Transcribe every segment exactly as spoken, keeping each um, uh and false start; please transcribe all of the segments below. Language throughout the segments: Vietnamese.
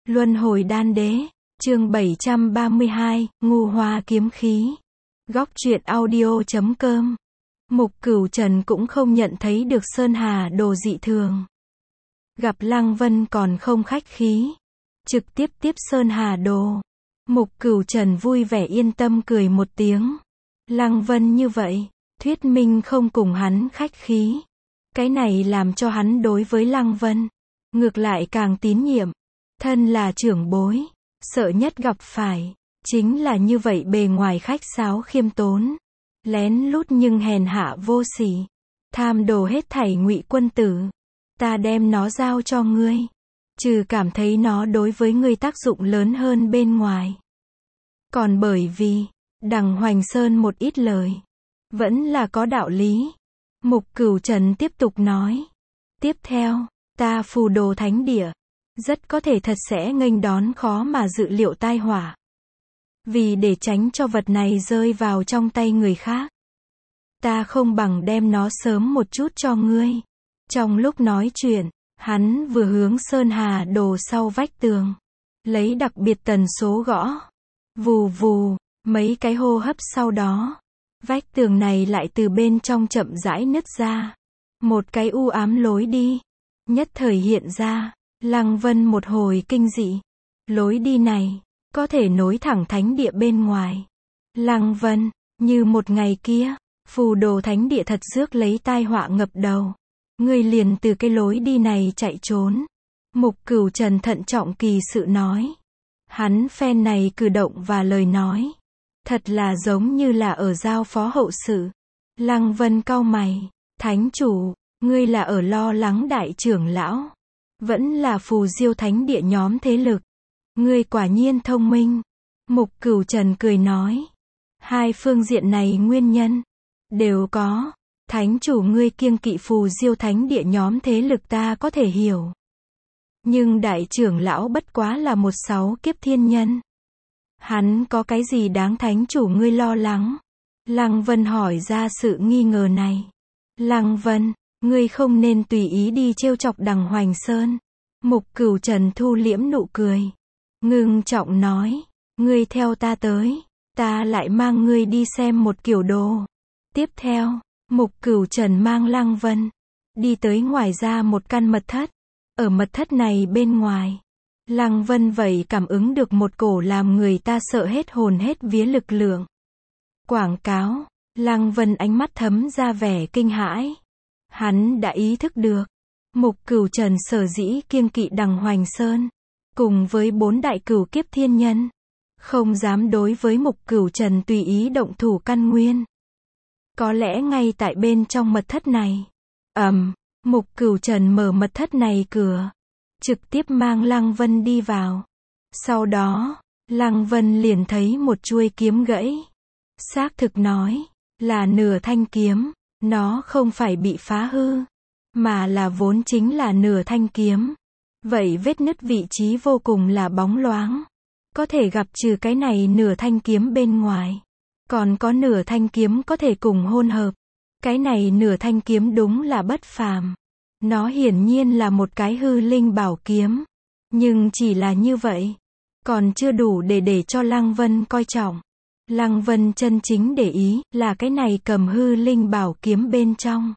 Luân hồi đan đế, chương bảy trăm ba mươi hai, Ngô Hoa kiếm khí. Góc truyện audio chấm com. Mục Cửu Trần cũng không nhận thấy được Sơn Hà Đồ dị thường. Gặp Lăng Vân còn không khách khí, trực tiếp tiếp Sơn Hà Đồ. Mục Cửu Trần vui vẻ yên tâm cười một tiếng. Lăng Vân như vậy, thuyết minh không cùng hắn khách khí. Cái này làm cho hắn đối với Lăng Vân, ngược lại càng tín nhiệm. Thân là trưởng bối, sợ nhất gặp phải, chính là như vậy bề ngoài khách sáo khiêm tốn. Lén lút nhưng hèn hạ vô sỉ. Tham đồ hết thảy Ngụy quân tử. Ta đem nó giao cho ngươi. Trừ cảm thấy nó đối với ngươi tác dụng lớn hơn bên ngoài. Còn bởi vì, đằng Hoành Sơn một ít lời, vẫn là có đạo lý. Mục Cửu Trần tiếp tục nói. Tiếp theo, ta Phù Đồ Thánh Địa, rất có thể thật sẽ nghênh đón khó mà dự liệu tai họa. Vì để tránh cho vật này rơi vào trong tay người khác, ta không bằng đem nó sớm một chút cho ngươi. Trong lúc nói chuyện, hắn vừa hướng Sơn Hà Đồ sau vách tường, lấy đặc biệt tần số gõ. Vù vù, mấy cái hô hấp sau đó, vách tường này lại từ bên trong chậm rãi nứt ra. Một cái u ám lối đi, nhất thời hiện ra. Lăng Vân một hồi kinh dị. Lối đi này, có thể nối thẳng thánh địa bên ngoài. Lăng Vân, như một ngày kia, Phù Đồ Thánh Địa thật rước lấy tai họa ngập đầu. Ngươi liền từ cái lối đi này chạy trốn. Mục Cửu Trần thận trọng kỳ sự nói. Hắn phen này cử động và lời nói, thật là giống như là ở giao phó hậu sự. Lăng Vân cau mày. Thánh chủ, ngươi là ở lo lắng đại trưởng lão, vẫn là Phù Diêu Thánh Địa nhóm thế lực? Ngươi quả nhiên thông minh. Mục Cửu Trần cười nói. Hai phương diện này nguyên nhân đều có. Thánh chủ ngươi kiêng kỵ Phù Diêu Thánh Địa nhóm thế lực ta có thể hiểu. Nhưng đại trưởng lão bất quá là một sáu kiếp thiên nhân. Hắn có cái gì đáng thánh chủ ngươi lo lắng? Lăng Vân hỏi ra sự nghi ngờ này. Lăng Vân, ngươi không nên tùy ý đi trêu chọc đằng Hoành Sơn. Mục Cửu Trần thu liễm nụ cười, ngưng trọng nói. Ngươi theo ta tới, ta lại mang ngươi đi xem một kiểu đồ. Tiếp theo, Mục Cửu Trần mang Lăng Vân đi tới ngoài ra một căn mật thất. Ở mật thất này bên ngoài, Lăng Vân vậy cảm ứng được một cổ làm người ta sợ hết hồn hết vía lực lượng. Quảng cáo. Lăng Vân ánh mắt thấm ra vẻ kinh hãi. Hắn đã ý thức được, Mục Cửu Trần sở dĩ kiêng kỵ đằng Hoành Sơn, cùng với bốn đại cửu kiếp thiên nhân, không dám đối với Mục Cửu Trần tùy ý động thủ căn nguyên. Có lẽ ngay tại bên trong mật thất này, ầm, Mục Cửu Trần mở mật thất này cửa, trực tiếp mang Lăng Vân đi vào. Sau đó, Lăng Vân liền thấy một chuôi kiếm gãy. Xác thực nói, là nửa thanh kiếm. Nó không phải bị phá hư, mà là vốn chính là nửa thanh kiếm. Vậy vết nứt vị trí vô cùng là bóng loáng. Có thể gặp trừ cái này nửa thanh kiếm bên ngoài, còn có nửa thanh kiếm có thể cùng hôn hợp. Cái này nửa thanh kiếm đúng là bất phàm. Nó hiển nhiên là một cái hư linh bảo kiếm. Nhưng chỉ là như vậy, còn chưa đủ để để cho Lăng Vân coi trọng. Lăng Vân chân chính để ý là cái này cầm hư linh bảo kiếm bên trong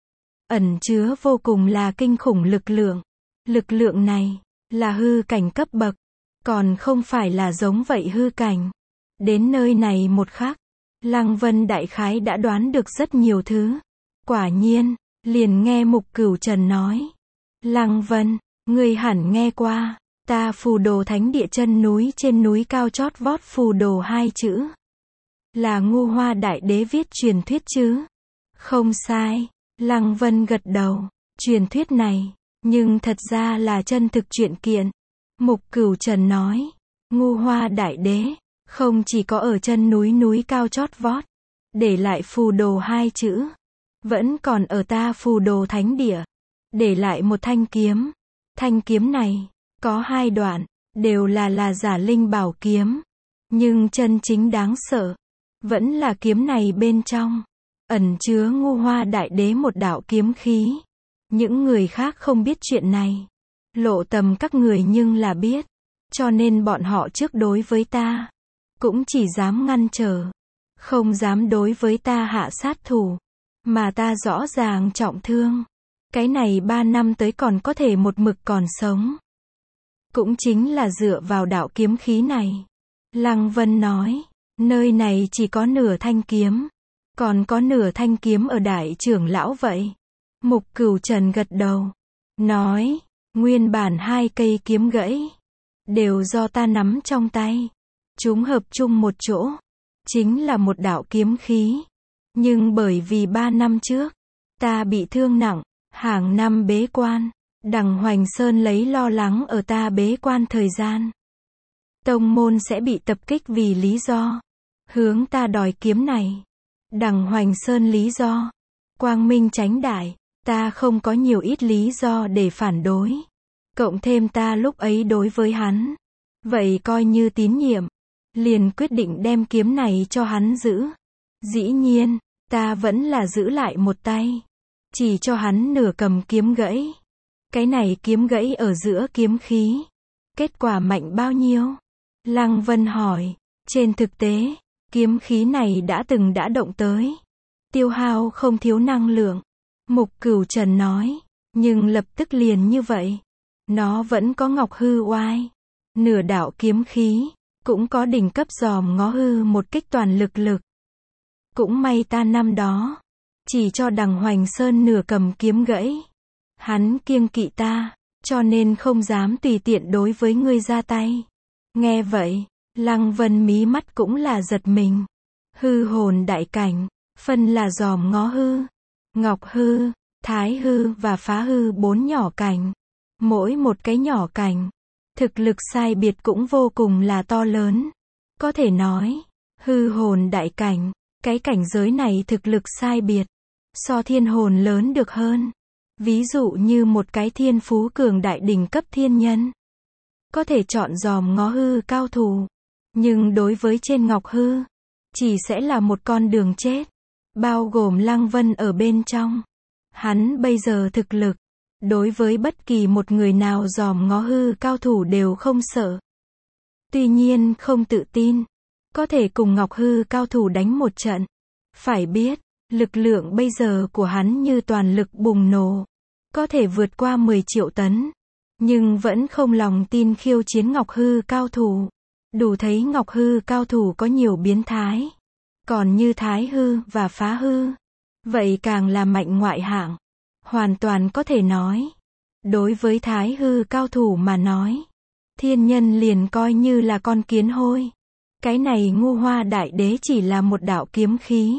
ẩn chứa vô cùng là kinh khủng lực lượng. Lực lượng này là hư cảnh cấp bậc, còn không phải là giống vậy hư cảnh. Đến nơi này một khắc, Lăng Vân đại khái đã đoán được rất nhiều thứ. Quả nhiên, liền nghe Mục Cửu Trần nói. Lăng Vân, ngươi hẳn nghe qua, ta Phù Đồ Thánh Địa chân núi trên núi cao chót vót Phù Đồ hai chữ. Là Ngô Hoa Đại Đế viết truyền thuyết chứ? Không sai. Lăng Vân gật đầu. Truyền thuyết này, nhưng thật ra là chân thực truyện kiện. Mục Cửu Trần nói. Ngô Hoa Đại Đế, không chỉ có ở chân núi núi cao chót vót, để lại Phù Đồ hai chữ. Vẫn còn ở ta Phù Đồ Thánh Địa, để lại một thanh kiếm. Thanh kiếm này, có hai đoạn, đều là là giả linh bảo kiếm. Nhưng chân chính đáng sợ, vẫn là kiếm này bên trong, ẩn chứa Ngô Hoa Đại Đế một đạo kiếm khí. Những người khác không biết chuyện này. Lộ Tầm các người nhưng là biết. cho nên bọn họ trước đối với ta, cũng chỉ dám ngăn trở, không dám đối với ta hạ sát thủ, mà ta rõ ràng trọng thương. Cái này ba năm tới còn có thể một mực còn sống. Cũng chính là dựa vào đạo kiếm khí này. Lăng Vân nói, nơi này chỉ có nửa thanh kiếm, còn có nửa thanh kiếm ở đại trưởng lão vậy. Mục Cửu Trần gật đầu, nói, nguyên bản hai cây kiếm gãy, đều do ta nắm trong tay. Chúng hợp chung một chỗ, chính là một đạo kiếm khí. Nhưng bởi vì ba năm trước, ta bị thương nặng, hàng năm bế quan, Đằng Hoành Sơn lấy lo lắng ở ta bế quan thời gian. Tông môn sẽ bị tập kích vì lý do, hướng ta đòi kiếm này. Đằng Hoành Sơn lý do, quang minh chánh đại, ta không có nhiều ít lý do để phản đối. Cộng thêm ta lúc ấy đối với hắn, vậy coi như tín nhiệm, liền quyết định đem kiếm này cho hắn giữ. Dĩ nhiên, ta vẫn là giữ lại một tay, chỉ cho hắn nửa cầm kiếm gãy. Cái này kiếm gãy ở giữa kiếm khí, kết quả mạnh bao nhiêu? Lăng Vân hỏi, trên thực tế, kiếm khí này đã từng đã động tới, tiêu hao không thiếu năng lượng. Mục Cửu Trần nói, nhưng lập tức liền như vậy, nó vẫn có ngọc hư oai, nửa đạo kiếm khí, cũng có đỉnh cấp giòm ngó hư một kích toàn lực lực. Cũng may ta năm đó, chỉ cho Đằng Hoành Sơn nửa cầm kiếm gãy. Hắn kiêng kỵ ta, cho nên không dám tùy tiện đối với ngươi ra tay. Nghe vậy, Lăng Vân mí mắt cũng là giật mình. Hư hồn đại cảnh, phân là giòm ngó hư, ngọc hư, thái hư và phá hư bốn nhỏ cảnh. Mỗi một cái nhỏ cảnh, thực lực sai biệt cũng vô cùng là to lớn. Có thể nói, hư hồn đại cảnh, cái cảnh giới này thực lực sai biệt, so thiên hồn lớn được hơn. Ví dụ như một cái thiên phú cường đại đỉnh cấp thiên nhân, có thể chọn giòm ngó hư cao thủ, nhưng đối với trên ngọc hư, chỉ sẽ là một con đường chết, bao gồm Lăng Vân ở bên trong. Hắn bây giờ thực lực, đối với bất kỳ một người nào giòm ngó hư cao thủ đều không sợ. Tuy nhiên không tự tin, có thể cùng ngọc hư cao thủ đánh một trận. Phải biết, lực lượng bây giờ của hắn như toàn lực bùng nổ, có thể vượt qua mười triệu tấn, nhưng vẫn không lòng tin khiêu chiến ngọc hư cao thủ. Đủ thấy ngọc hư cao thủ có nhiều biến thái. Còn như thái hư và phá hư, vậy càng là mạnh ngoại hạng. Hoàn toàn có thể nói, đối với thái hư cao thủ mà nói, thiên nhân liền coi như là con kiến hôi. Cái này Ngu Hoa Đại Đế chỉ là một đạo kiếm khí,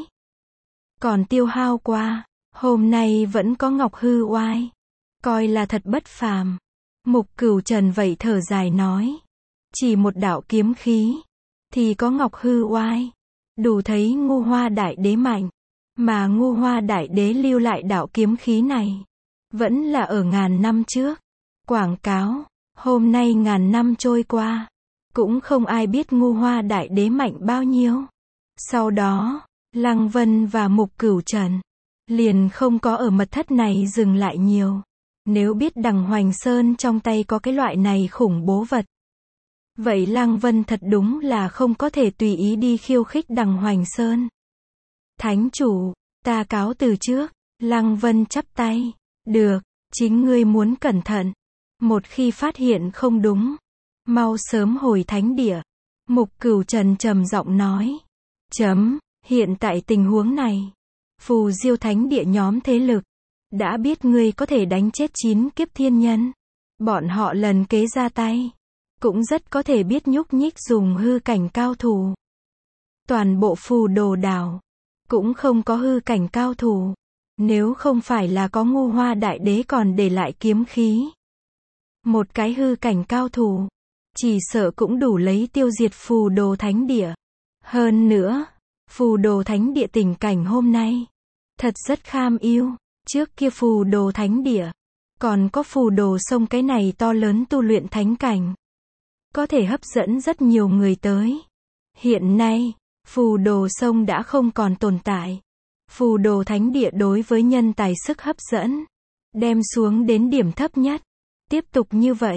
còn tiêu hao qua, hôm nay vẫn có ngọc hư oai, coi là thật bất phàm. Mục Cửu Trần vậy thở dài nói, chỉ một đạo kiếm khí, thì có ngọc hư oai, đủ thấy Ngu Hoa Đại Đế mạnh. Mà Ngu Hoa Đại Đế lưu lại đạo kiếm khí này, vẫn là ở ngàn năm trước. Quảng cáo, hôm nay ngàn năm trôi qua, cũng không ai biết Ngu Hoa Đại Đế mạnh bao nhiêu. Sau đó, Lăng Vân và Mục Cửu Trần liền không có ở mật thất này dừng lại nhiều. Nếu biết Đằng Hoành Sơn trong tay có cái loại này khủng bố vật, vậy Lăng Vân thật đúng là không có thể tùy ý đi khiêu khích Đằng Hoành Sơn. Thánh chủ, ta cáo từ trước. Lăng Vân chắp tay. Được, chính ngươi muốn cẩn thận. Một khi phát hiện không đúng, mau sớm hồi thánh địa. Mục Cửu Trần trầm giọng nói. Chấm, hiện tại tình huống này, Phù Diêu thánh địa nhóm thế lực, đã biết ngươi có thể đánh chết chín kiếp thiên nhân. Bọn họ lần kế ra tay, cũng rất có thể biết nhúc nhích dùng hư cảnh cao thủ. Toàn bộ phù đồ đảo, cũng không có hư cảnh cao thủ. Nếu không phải là có Ngu Hoa Đại Đế còn để lại kiếm khí, một cái hư cảnh cao thủ, chỉ sợ cũng đủ lấy tiêu diệt phù đồ thánh địa. Hơn nữa, phù đồ thánh địa tình cảnh hôm nay, thật rất kham yêu. Trước kia phù đồ thánh địa, còn có phù đồ sông cái này to lớn tu luyện thánh cảnh, có thể hấp dẫn rất nhiều người tới. Hiện nay, phù đồ sông đã không còn tồn tại. Phù đồ thánh địa đối với nhân tài sức hấp dẫn, đem xuống đến điểm thấp nhất. Tiếp tục như vậy,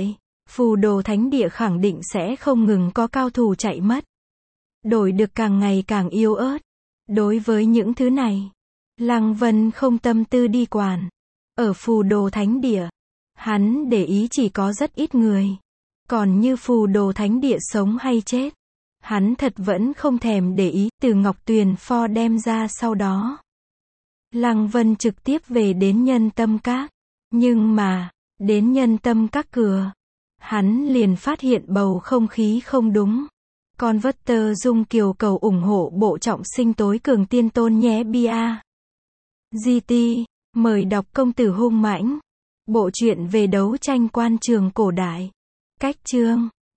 Phù đồ thánh địa khẳng định sẽ không ngừng có cao thủ chạy mất. Đổi được càng ngày càng yếu ớt. Đối với những thứ này, Lăng Vân không tâm tư đi quản. Ở phù đồ thánh địa, hắn để ý chỉ có rất ít người. Còn như phù đồ thánh địa sống hay chết, hắn thật vẫn không thèm để ý. Từ Ngọc Tuyền Pho đem ra sau đó, Lăng Vân trực tiếp về đến Nhân Tâm Các. Nhưng mà, đến Nhân Tâm Các cửa, hắn liền phát hiện bầu không khí không đúng. Con vất tơ Dung Kiều cầu ủng hộ bộ trọng sinh tối cường tiên tôn nhé bia. giê tê, mời đọc Công tử hung mãnh. Bộ truyện về đấu tranh quan trường cổ đại. Cách chương